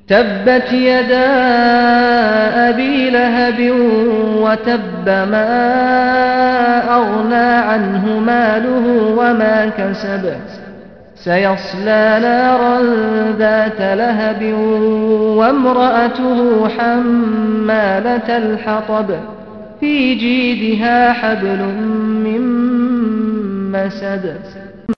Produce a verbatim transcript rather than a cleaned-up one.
تبت يدا أبي لهب وتب ما أغنى عنه ماله وما كسب سيصلى نارا ذات لهب وامرأته حمالة الحطب في جيدها حبل من مسد